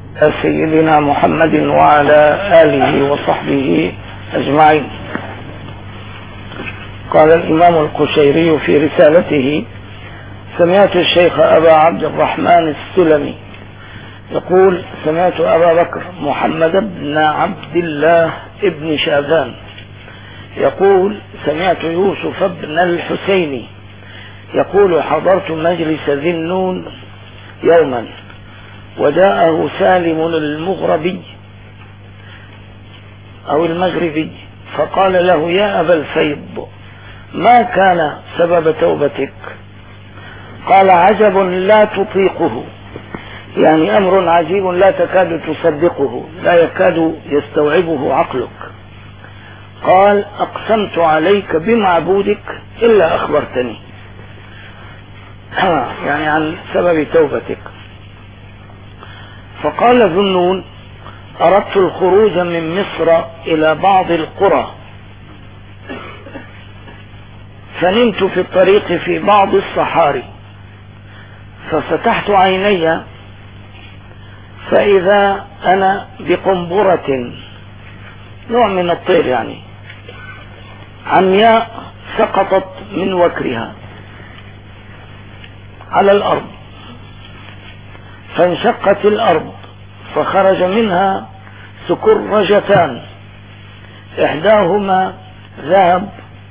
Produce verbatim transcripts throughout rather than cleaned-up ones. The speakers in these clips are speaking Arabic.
سيدنا محمد وعلى آله وصحبه أجمعين. قال الإمام القشيري في رسالته: سمعت الشيخ أبا عبد الرحمن السلمي يقول: سمعت أبا بكر محمد بن عبد الله ابن شاذان يقول: سمعت يوسف بن الحسيني يقول: حضرت مجلس ذي النون يوما وجاءه سالم المغربي أو المغربي فقال له: يا أبا الفيض، ما كان سبب توبتك؟ قال: عجب لا تطيقه، يعني أمر عجيب لا تكاد تصدقه، لا يكاد يستوعبه عقلك. قال: أقسمت عليك بمعبودك إلا أخبرتني، يعني عن سبب توبتك. فقال ذو النون: أردت الخروج من مصر إلى بعض القرى، فنمت في الطريق في بعض الصحاري، ففتحت عيني فإذا أنا بقنبرة، نوع من الطير يعني، عمياء سقطت من وكرها على الأرض، فانشقت الأرض فخرج منها سكرجتان، إحداهما ذهب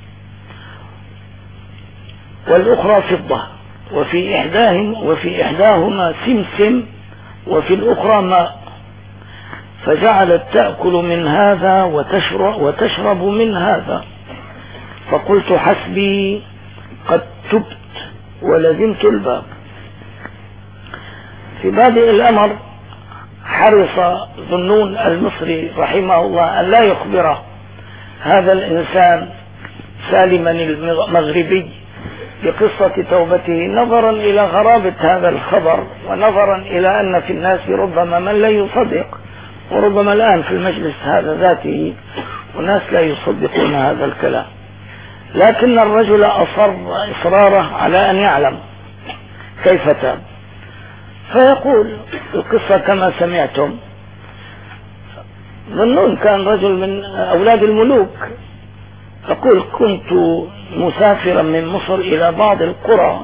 والأخرى فضة، وفي إحداهم وفي إحداهما سمسم وفي الأخرى ماء، فجعلت تأكل من هذا وتشرب, وتشرب من هذا. فقلت: حسبي، قد تبت ولزمت الباب. في بادئ الأمر حرص ذو النون المصري رحمه الله أن لا يخبر هذا الإنسان سالما المغربي بقصة توبته، نظرا إلى غرابة هذا الخبر، ونظرا إلى أن في الناس ربما من لا يصدق، وربما الآن في المجلس هذا ذاته وناس لا يصدقون هذا الكلام. لكن الرجل أصر إصراره على أن يعلم كيف تاب، فيقول القصة كما سمعتم. ذو النون كان رجل من أولاد الملوك، يقول: كنت مسافرا من مصر إلى بعض القرى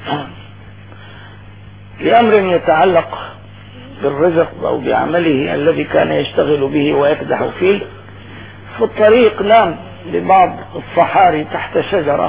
لأمر يتعلق بالرزق أو بعمله الذي كان يشتغل به ويكدح فيه. في الطريق نام ببعض الصحاري تحت شجرة،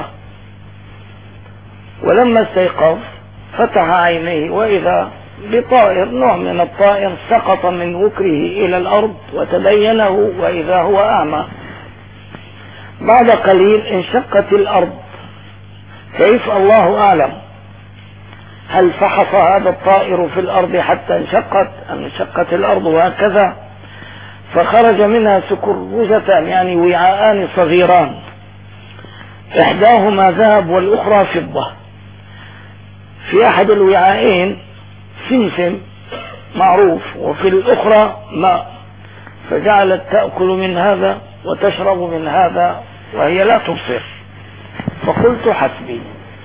ولما استيقظ فتح عينيه وإذا بطائر، نوع من الطائر، سقط من وكره إلى الأرض وتبينه وإذا هو أعمى. بعد قليل انشقت الأرض، كيف؟ الله أعلم. هل فحص هذا الطائر في الأرض حتى انشقت أم انشقت الأرض هكذا؟ فخرج منها سكرجتان، يعني وعاءان صغيران، إحداهما ذهب والأخرى فضة. في أحد الوعاءين سمسم معروف، وفي الأخرى ماء، فجعلت تأكل من هذا وتشرب من هذا وهي لا تبصر. فقلت: حسبي.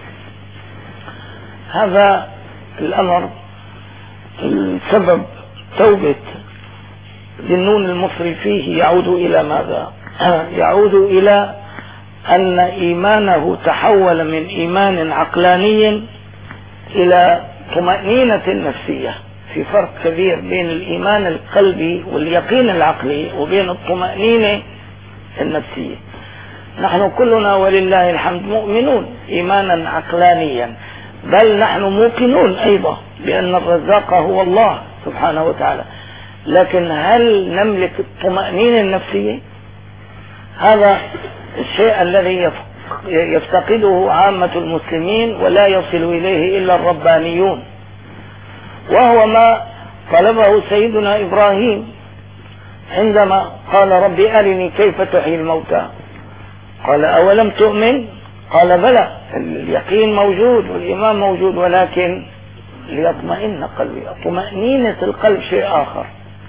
هذا الأمر السبب توبة ذي النون المصري فيه يعود إلى ماذا؟ يعود إلى أن إيمانه تحول من إيمان عقلاني إلى طمأنينة نفسية. في فرق كبير بين الإيمان القلبي واليقين العقلي وبين الطمأنينة النفسية. نحن كلنا ولله الحمد مؤمنون إيمانا عقلانيا، بل نحن موقنون أيضا بأن الرزاق هو الله سبحانه وتعالى، لكن هل نملك الطمأنينة النفسية؟ هذا الشيء الذي يفتقده عامة المسلمين ولا يصل إليه إلا الربانيون، وهو ما طلبه سيدنا إبراهيم عندما قال: رب أرني كيف تحيي الموتى. قال: أولم تؤمن؟ قال: بلى، اليقين موجود والإيمان موجود، ولكن ليطمئن قلبي. طمأنينة القلب شيء آخر.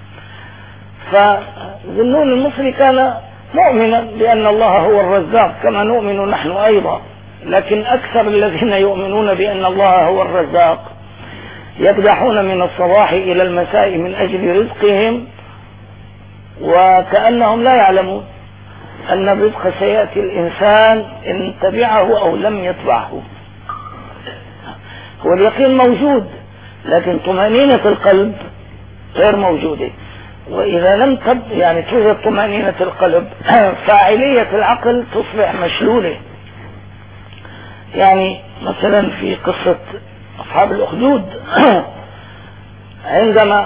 فذو النون المصري كان مؤمنا بأن الله هو الرزاق كما نؤمن نحن أيضا، لكن أكثر الذين يؤمنون بأن الله هو الرزاق يكدحون من الصباح إلى المساء من أجل رزقهم، وكأنهم لا يعلمون أن الرزق سيأتي الإنسان إن تبعه أو لم يتبعه. هو اليقين موجود، لكن طمأنينة القلب غير موجودة. وإذا لم تب يعني توجد طمأنينة القلب فاعلية العقل تصبح مشلولة. يعني مثلا في قصة أصحاب الأخدود عندما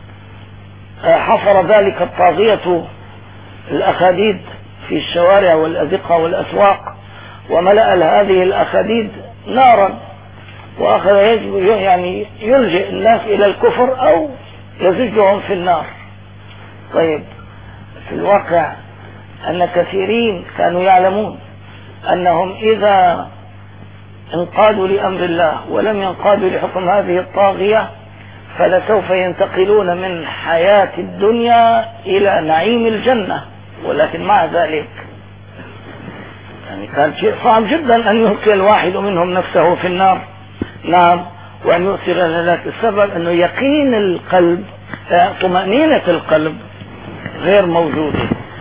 حفر ذلك الطاغية الأخاديد في الشوارع والأزقة والأسواق، وملأ هذه الأخاديد نارا، وأخذ يعني يلجئ الناس إلى الكفر أو يزجهم في النار. طيب في الواقع أن كثيرين كانوا يعلمون أنهم إذا انقادوا لأمر الله ولم ينقادوا لحكم هذه الطاغية فلسوف ينتقلون من حياة الدنيا إلى نعيم الجنة. ولكن مع ذلك يعني كان شيء صعب جدا أن يلقي الواحد منهم نفسه في النار. نعم، وأن يؤثر ذلك السبب أنه يقين القلب، طمأنينة القلب غير موجودة.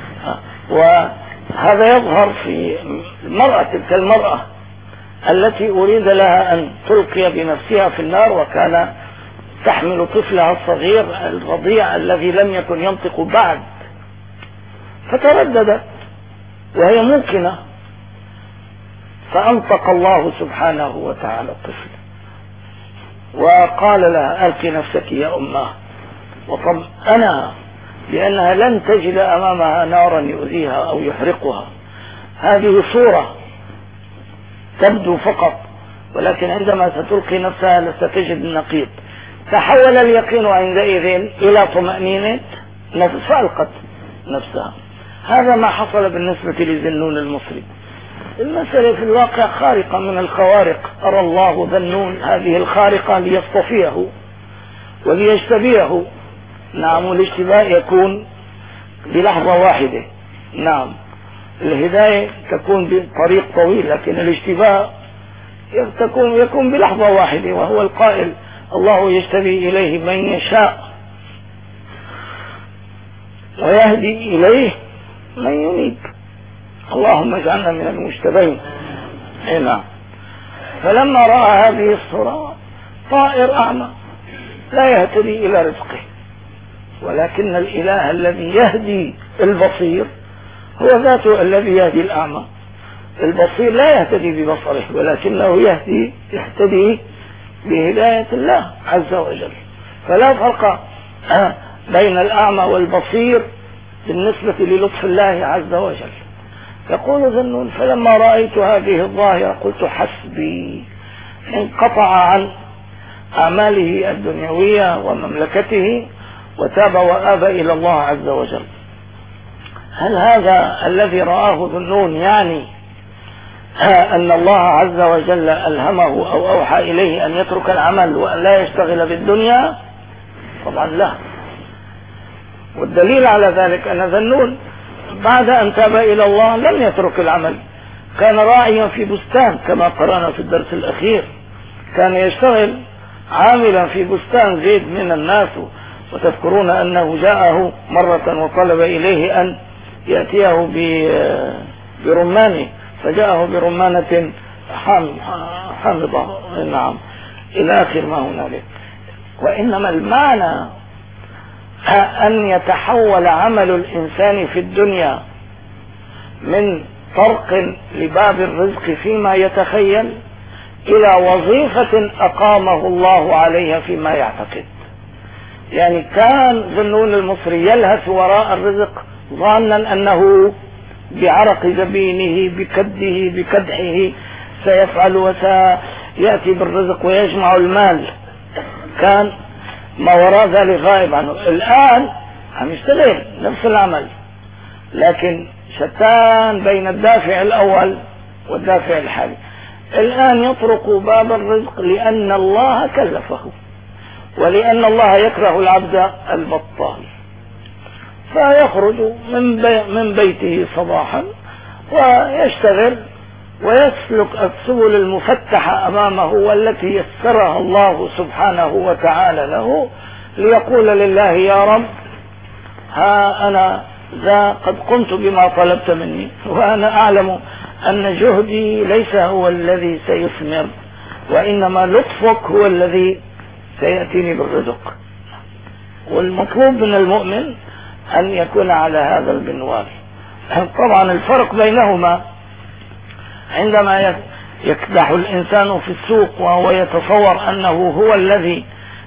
وهذا يظهر في المرأة، تلك المرأة التي أريد لها أن تلقي بنفسها في النار، وكان تحمل طفلها الصغير الرضيع الذي لم يكن ينطق بعد، فترددت وهي موقنة، فأنطق الله سبحانه وتعالى الطفل وقال لها ألقي نفسك يا أماه، وطمأنها لأنها لن تجد أمامها نارا يؤذيها أو يحرقها. هذه صورة تبدو فقط، ولكن عندما ستلقي نفسها لستجد النقيض. تحول اليقين عندئذ إلى طمأنينة نفس، فألقت نفسها. هذا ما حصل بالنسبة لذنون المصري. المسألة في الواقع خارقة من الخوارق. أرى الله ذنون هذه الخارقة ليصطفيه وليجتبيه. نعم، والاشتباه يكون بلحظة واحدة. نعم، الهداية تكون بطريق طويل، لكن الاشتباه يكون يكون بلحظة واحدة، وهو القائل الله يجتبي إليه من يشاء ويهدي إليه من ينيب. اللهم اجعلنا من المجتبين. نعم. فلما رأى هذه الصورة طائر أعمى لا يهتدي إلى رزقه، ولكن الإله الذي يهدي البصير هو ذاته الذي يهدي الأعمى. البصير لا يهتدي ببصره، ولكنه يهدي يهتدي بهداية الله عز وجل. فلا فرق بين الأعمى والبصير بالنسبة للطف الله عز وجل. يقول ذنون فلما رأيت هذه الظاهرة قلت حسبي، انقطع عن أعماله الدنيوية ومملكته وتاب وآب إلى الله عز وجل. هل هذا الذي رآه ذنون يعني أن الله عز وجل ألهمه أو أوحى إليه أن يترك العمل وأن لا يشتغل بالدنيا؟ طبعا لا. والدليل على ذلك أن ذنون بعد أن تاب إلى الله لم يترك العمل، كان راعيا في بستان كما قرأنا في الدرس الأخير، كان يشتغل عاملا في بستان زيد من الناس. وتذكرون أنه جاءه مرة وطلب إليه أن يأتيه برمانه، فجاءه برمانة حامضة. نعم، إلى آخر ما هنالك. وإنما المعنى أن يتحول عمل الإنسان في الدنيا من طرق لباب الرزق فيما يتخيل إلى وظيفة أقامه الله عليها فيما يعتقد. يعني كان ذنون المصري يلهث وراء الرزق ظانا أنه بعرق جبينه بكده بكدحه سيفعل وسيأتي بالرزق ويجمع المال، كان ما وراء ذلك غائب عنه. الآن عم يشتغل نفس العمل، لكن شتان بين الدافع الأول والدافع الحالي. الآن يطرق باب الرزق لأن الله كلفه، ولأن الله يكره العبد البطال، فيخرج من, بي من بيته صباحا ويشتغل ويسلك السبل المفتحة أمامه والتي يسرها الله سبحانه وتعالى له، ليقول لله يا رب ها أنا ذا قد قمت بما طلبت مني، وأنا أعلم أن جهدي ليس هو الذي سيثمر، وإنما لطفك هو الذي سيأتيني بالرزق. والمطلوب من المؤمن أن يكون على هذا المنوال. طبعا الفرق بينهما عندما يكدح الإنسان في السوق وهو يتصور أنه هو الذي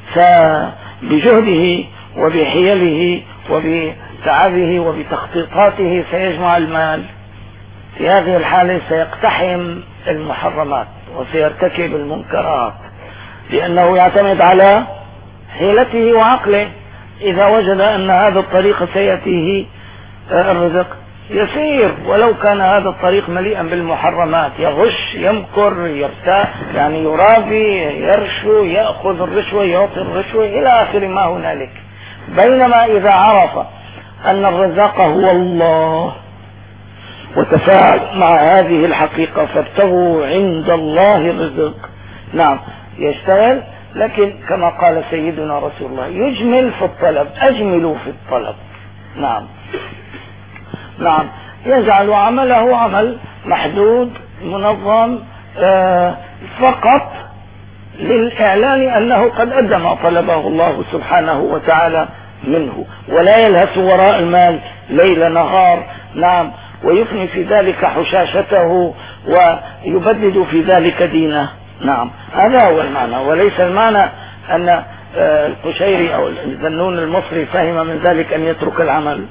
بجهده وبحيله وبتعبه وبتخطيطاته سيجمع المال، في هذه الحالة سيقتحم المحرمات وسيرتكب المنكرات، لأنه يعتمد على حيلته وعقله. إذا وجد أن هذا الطريق سيأتيه الرزق يسير، ولو كان هذا الطريق مليئا بالمحرمات، يغش يمكر يرتاح يعني يرابي يرشو يأخذ الرشوة يعطي الرشوة إلى آخر ما هنالك. بينما إذا عرف أن الرزاق هو الله وتفاعل مع هذه الحقيقة فابتغوا عند الله الرزق، نعم يشتغل، لكن كما قال سيدنا رسول الله يجمل في الطلب، أجملوا في الطلب. نعم نعم يجعل عمله عمل محدود منظم آه فقط للإعلان أنه قد أدى ما طلبه الله سبحانه وتعالى منه، ولا يلهث وراء المال ليل نهار. نعم ويفني في ذلك حشاشته ويبدد في ذلك دينه. نعم هذا هو المعنى، وليس المعنى أن القشيري أو الذنون المصري فهم من ذلك أن يترك العمل.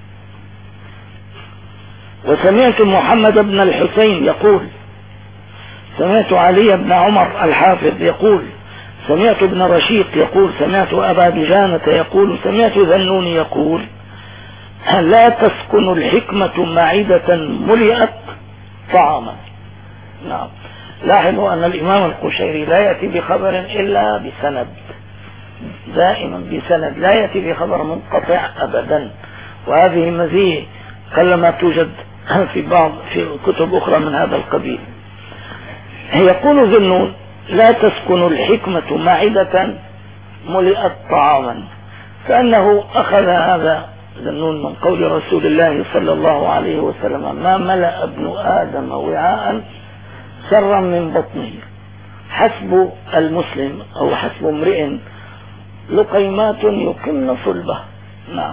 وسمعت محمد بن الحسين يقول سمعت علي بن عمر الحافظ يقول سمعت ابن رشيق يقول سمعت أبا دجانة يقول سمعت ذنون يقول لا تسكن الحكمة معدة ملئت طعاما. نعم لاحظوا أن الإمام القشيري لا يأتي بخبر إلا بسند، دائما بسند، لا يأتي بخبر منقطع أبدا، وهذه مزية قلما توجد في بعض في كتب أخرى من هذا القبيل. يقول ذنون لا تسكن الحكمة معدة ملئت طعاما، فأنه أخذ هذا ذنون من قول رسول الله صلى الله عليه وسلم ما ملأ ابن آدم وعاء شرا من بطنه، حسب المسلم أو حسب امرئ لقيمات يقمن صلبه. نعم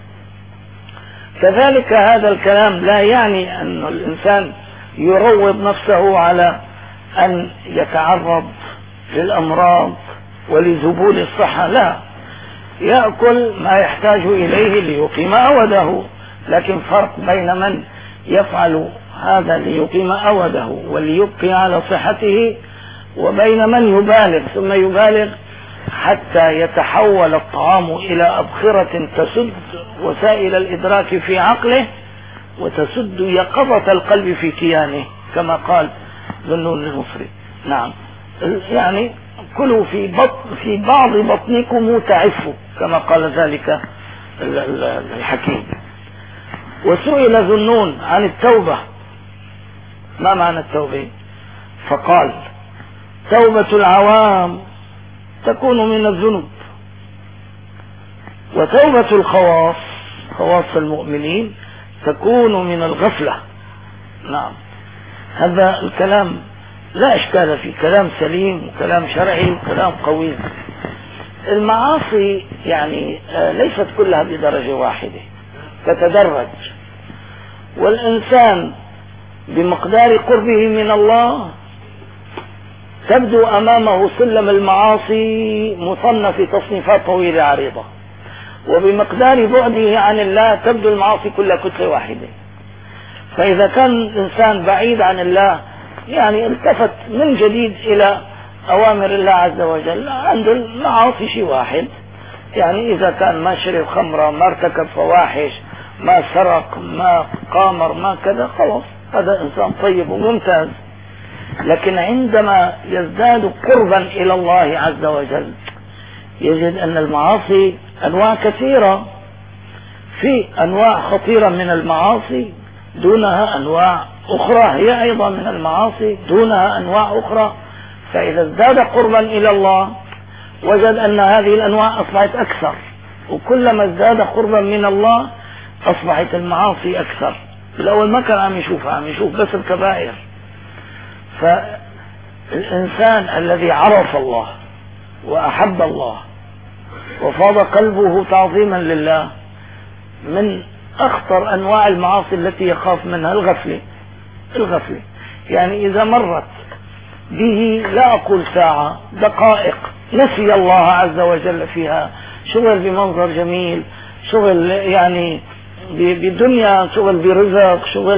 كذلك هذا الكلام لا يعني أن الإنسان يروض نفسه على أن يتعرض للأمراض ولذبول الصحة، لا، يأكل ما يحتاج إليه ليقيم أوده، لكن فرق بين من يفعل هذا ليقيم أوده وليبقي على صحته وبين من يبالغ ثم يبالغ حتى يتحول الطعام إلى أبخرة تسد وسائل الإدراك في عقله وتسد يقظة القلب في كيانه كما قال ذنون المصري. نعم يعني كلوا في بطن في بعض بطنكم تعفوا كما قال ذلك الحكيم. وسئل ذنون عن التوبة ما معنى التوبة، فقال توبة العوام تكون من الذنوب، وتوبة الخواص خواص المؤمنين تكون من الغفلة. نعم هذا الكلام لا إشكال فيه، كلام سليم وكلام شرعي وكلام قوي. المعاصي يعني ليست كلها بدرجة واحدة، تتدرج، والإنسان بمقدار قربه من الله تبدو أمامه سلم المعاصي مصنف تصنيفات طويلة عريضة، وبمقدار بعده عن الله تبدو المعاصي كلها كتلة واحدة. فإذا كان الإنسان بعيد عن الله يعني التفت من جديد إلى أوامر الله عز وجل، عند المعاصي شيء واحد، يعني إذا كان ما شرب خمرة ما ارتكب فواحش ما سرق ما قامر ما كذا خلاص هذا إنسان طيب وممتاز. لكن عندما يزداد قربا إلى الله عز وجل يجد أن المعاصي أنواع كثيرة، في أنواع خطيرة من المعاصي دونها أنواع أخرى هي أيضا من المعاصي دونها أنواع أخرى، فإذا ازداد قربا إلى الله وجد أن هذه الأنواع أصبحت أكثر، وكلما ازداد قربا من الله أصبحت المعاصي أكثر. الأول ما كان عم يشوفها، عم يشوف بس الكبائر. فالإنسان الذي عرف الله وأحب الله وفاض قلبه تعظيما لله، من أخطر أنواع المعاصي التي يخاف منها الغفلة. الغفلة يعني إذا مرت به لا أقول ساعة، دقائق نسي الله عز وجل فيها، شغل بمنظر جميل، شغل يعني بدنيا، شغل برزق، شغل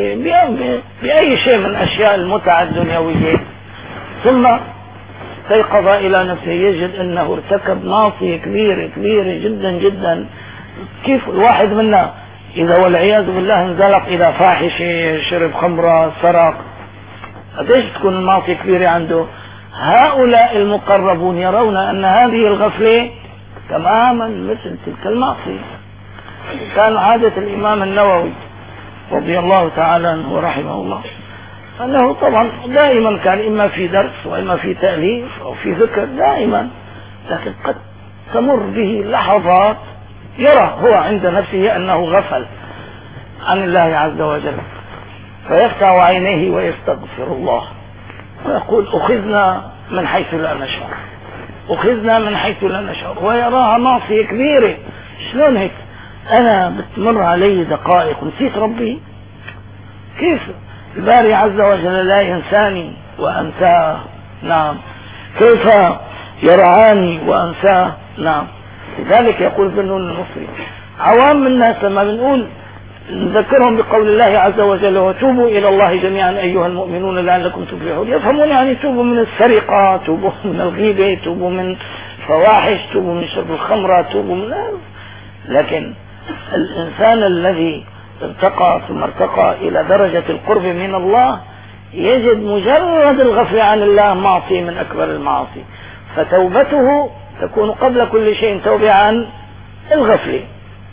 بأي شيء من أشياء المتعة الدنيوية، ثم استيقظ إلى نفسه يجد أنه ارتكب معصية كبيرة كبيرة جدا جدا. كيف الواحد منا إذا والعياذ بالله انزلق إلى فاحشة، شرب خمرة، سرق، قديش تكون المعصية كبيرة عنده؟ هؤلاء المقربون يرون أن هذه الغفلة تماما مثل تلك المعصية. كان عادة الإمام النووي رضي الله تعالى عنه ورحمه الله أنه طبعا دائما كان إما في درس وإما في تأليف أو في ذكر دائما، لكن قد تمر به لحظات يرى هو عند نفسه أنه غفل عن الله عز وجل، فيفتح عينيه ويستغفر الله ويقول أخذنا من حيث لا نشعر، أخذنا من حيث لا نشعر، ويراها معصية كبيرة. شلون هيك؟ أنا بتمر علي دقائق نسيت ربي؟ كيف الباري عز وجل لا ينساني وأنساه؟ نعم. كيف يرعاني وأنساه؟ نعم. لذلك يقول ذنون المصري عوام الناس لما بنقول نذكرهم بقول الله عز وجل وتوبوا إلى الله جميعا أيها المؤمنون لعلكم تفلحون، يفهمون يعني توبوا من السرقة، توبوا من الغيبة، توبوا من الفواحش، توبوا من شرب الخمرة، توبوا من، لكن الإنسان الذي ارتقى ثم ارتقى إلى درجة القرب من الله يجد مجرد الغفلة عن الله معصية من أكبر المعاصي، فتوبته تكون قبل كل شيء توبة عن الغفلة.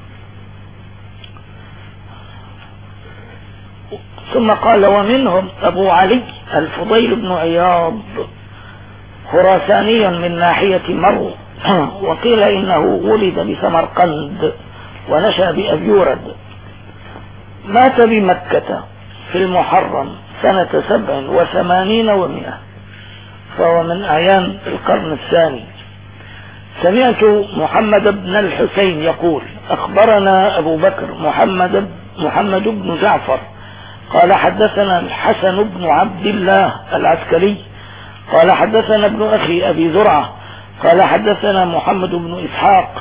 ثم قال ومنهم أبو علي الفضيل بن عياض خراساني من ناحية مرو، وقيل إنه ولد بسمرقند ونشأ بأبيورد، مات بمكة في المحرم سنة سبع وثمانين ومئة، فهو من أعيان القرن الثاني. سمعت محمد بن الحسين يقول أخبرنا أبو بكر محمد محمد بن جعفر قال حدثنا الحسن بن عبد الله العسكري قال حدثنا ابن أخي أبي زرعة قال حدثنا محمد بن إسحاق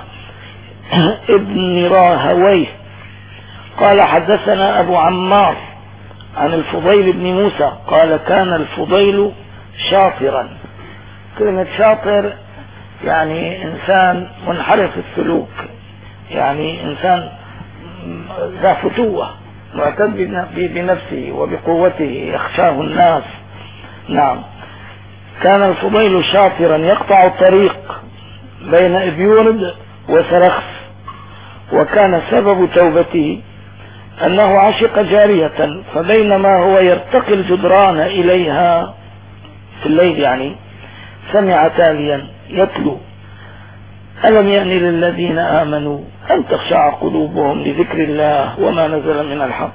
ابن راهويه قال حدثنا أبو عمار عن الفضيل بن موسى قال كان الفضيل شاطرا. كلمة شاطر يعني إنسان منحرف السلوك، يعني إنسان ذا فتوة معتد بنفسه وبقوته يخشاه الناس. نعم. كان الفضيل شاطرا يقطع الطريق بين إبيورد وسرخس، وكان سبب توبته أنه عشق جارية، فبينما هو يرتقي الجدران إليها في الليل يعني سمع تاليا يتلو ألم يأن للذين آمنوا أن تخشع قلوبهم لذكر الله وما نزل من الحق،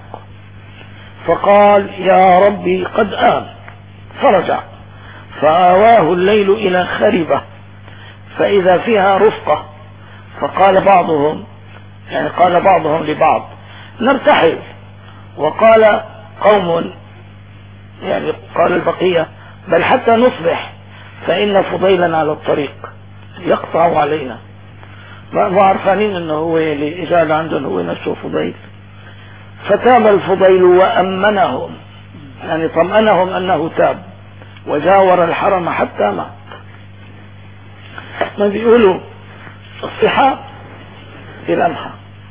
فقال يا ربي قد آن، فرجع فآواه الليل إلى خربة فإذا فيها رفقة، فقال بعضهم يعني قال بعضهم لبعض نرتحل، وقال قوم يعني قال البقية بل حتى نصبح فإن فضيلا على الطريق يقطع علينا. ما عارفين انه هو اللي اجال عندهم هو نفسه فضيل. فتاب الفضيل وأمنهم يعني طمأنهم أنه تاب وجاور الحرم حتى مات. ما بيقولوا الصحاب في لمحة،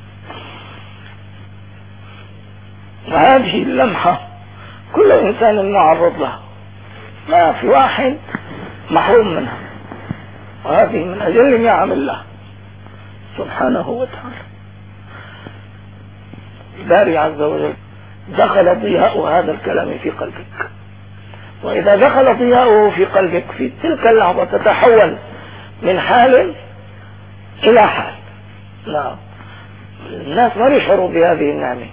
وهذه اللمحة كل إنسان معرض لها، ما في واحد محروم منها، وهذه من أجل نعم الله سبحانه وتعالى. الباري عز وجل دخل ضياء هذا الكلام في قلبك. وإذا دخل ضياؤه في قلبك في تلك اللحظة تتحول من حال إلى حال. نعم، الناس ما يشعروا بهذه النعمة،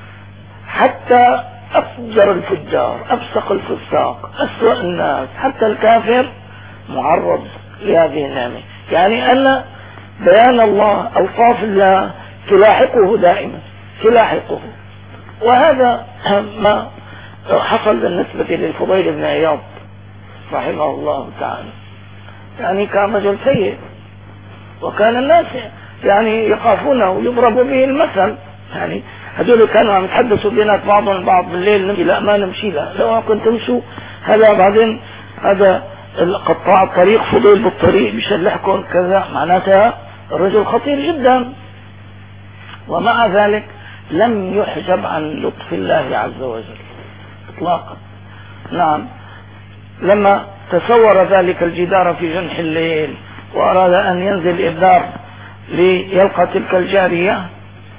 حتى أفجر الفجار، أفسق الفساق، أسوأ الناس، حتى الكافر معرض لهذه النعمة. يعني أن بيان الله، أوصاف الله تلاحقه دائما، تلاحقه. وهذا ما حصل بالنسبة للفضيل بن عياض رحمه الله تعالى. يعني كان رجل سيء، وكان الناس يعني يخافونه، يضرب به المثل. يعني هذول كانوا عم يتحدثوا بينات بعضهم البعض بالليل، نمشي لا ما نمشي لا، لو كنت تمشوا هذا بعدين هذا قطاع الطريق فضيل بالطريق بيشلحكم كذا، معناتها الرجل خطير جدا. ومع ذلك لم يحجب عن لطف الله عز وجل اطلاقا. نعم، لما تصور ذلك الجدار في جنح الليل واراد ان ينزل الدار ليلقى تلك الجارية،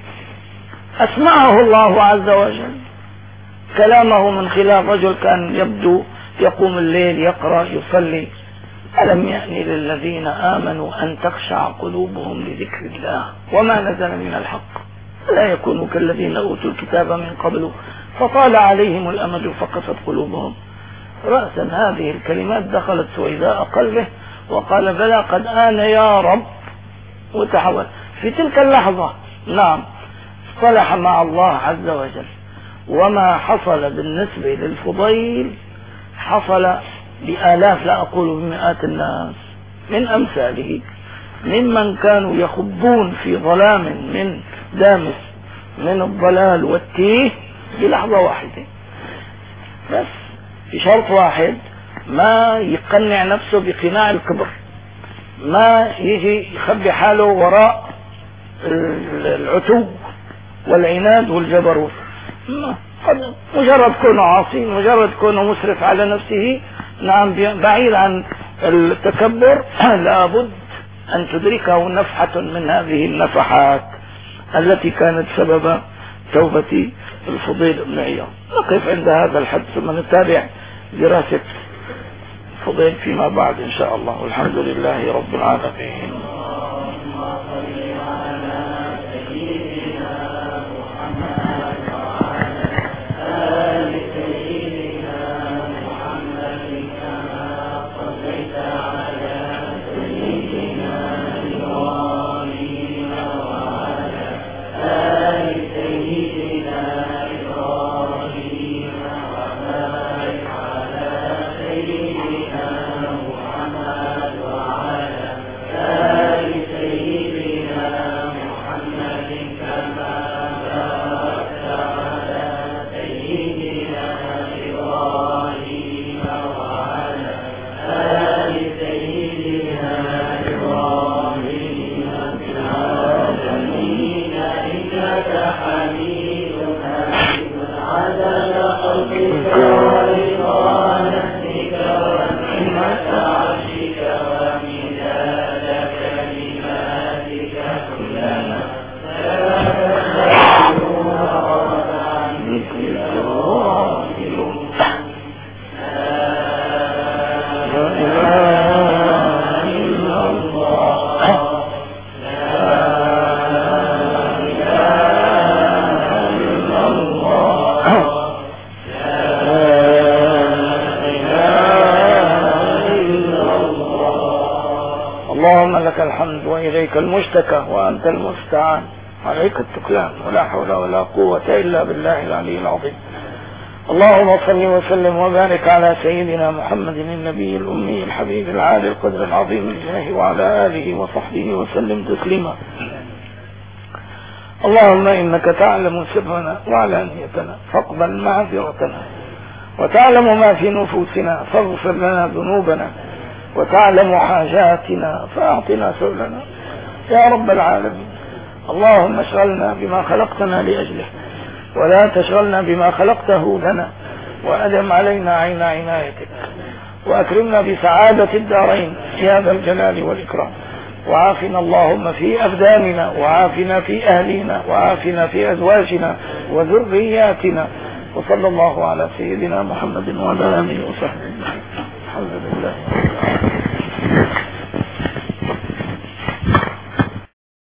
اسمعه الله عز وجل كلامه من خلال رجل كان يبدو يقوم الليل يقرأ يصلي: ألم يأن للذين آمنوا أن تخشع قلوبهم لذكر الله وما نزل من الحق لا يكونوا كالذين أوتوا الكتاب من قبل فطال عليهم الأمد فقست قلوبهم. رأسا هذه الكلمات دخلت سويداء قلبه وقال: بلى قد آن يا رب، وتحول في تلك اللحظة. نعم، اصطلح مع الله عز وجل. وما حصل بالنسبة للفضيل حصل بآلاف، لا أقول بمئات الناس من أمثاله، ممن كانوا يخبون في ظلام من دامس من الضلال والتيه بلحظة واحدة، بس بشرط واحد: ما يقنع نفسه بقناع الكبر، ما يجي يخبي حاله وراء العتو والعناد والجبروت. مجرد كونه عاصي، مجرد كونه مسرف على نفسه، نعم، بعيد عن التكبر، لابد أن تدركه نفحة من هذه النفحات التي كانت سبب توبة الفضيل بن عياض. نقف عند هذا الحد ثم نتابع دراسة الفضيل فيما بعد إن شاء الله، والحمد لله رب العالمين. وإليك المشتكى وأنت المستعان، عليك التكلان، ولا حول ولا قوة إلا بالله العلي العظيم. اللهم صل وسلم وبارك على سيدنا محمد النبي الأمي الحبيب العالي القدر العظيم الجاه، وعلى آله وصحبه وسلم تسليما. اللهم إنك تعلم سرنا وعلانيتنا فاقبل معذرتنا، وتعلم ما في نفوسنا فاغفر لنا ذنوبنا، وتعلم حاجاتنا فأعطنا سؤلنا يا رب العالمين. اللهم اشغلنا بما خلقتنا لأجله، ولا تشغلنا بما خلقته لنا، وأدم علينا عين عنايتك، وأكرمنا بسعادة الدارين يا ذا الجلال والإكرام. وعافنا اللهم في أبداننا، وعافنا في أهلنا، وعافنا في أزواجنا وذرياتنا، وصلى الله على سيدنا محمد وعلى آله وصحبه أجمعين. الحمد لله.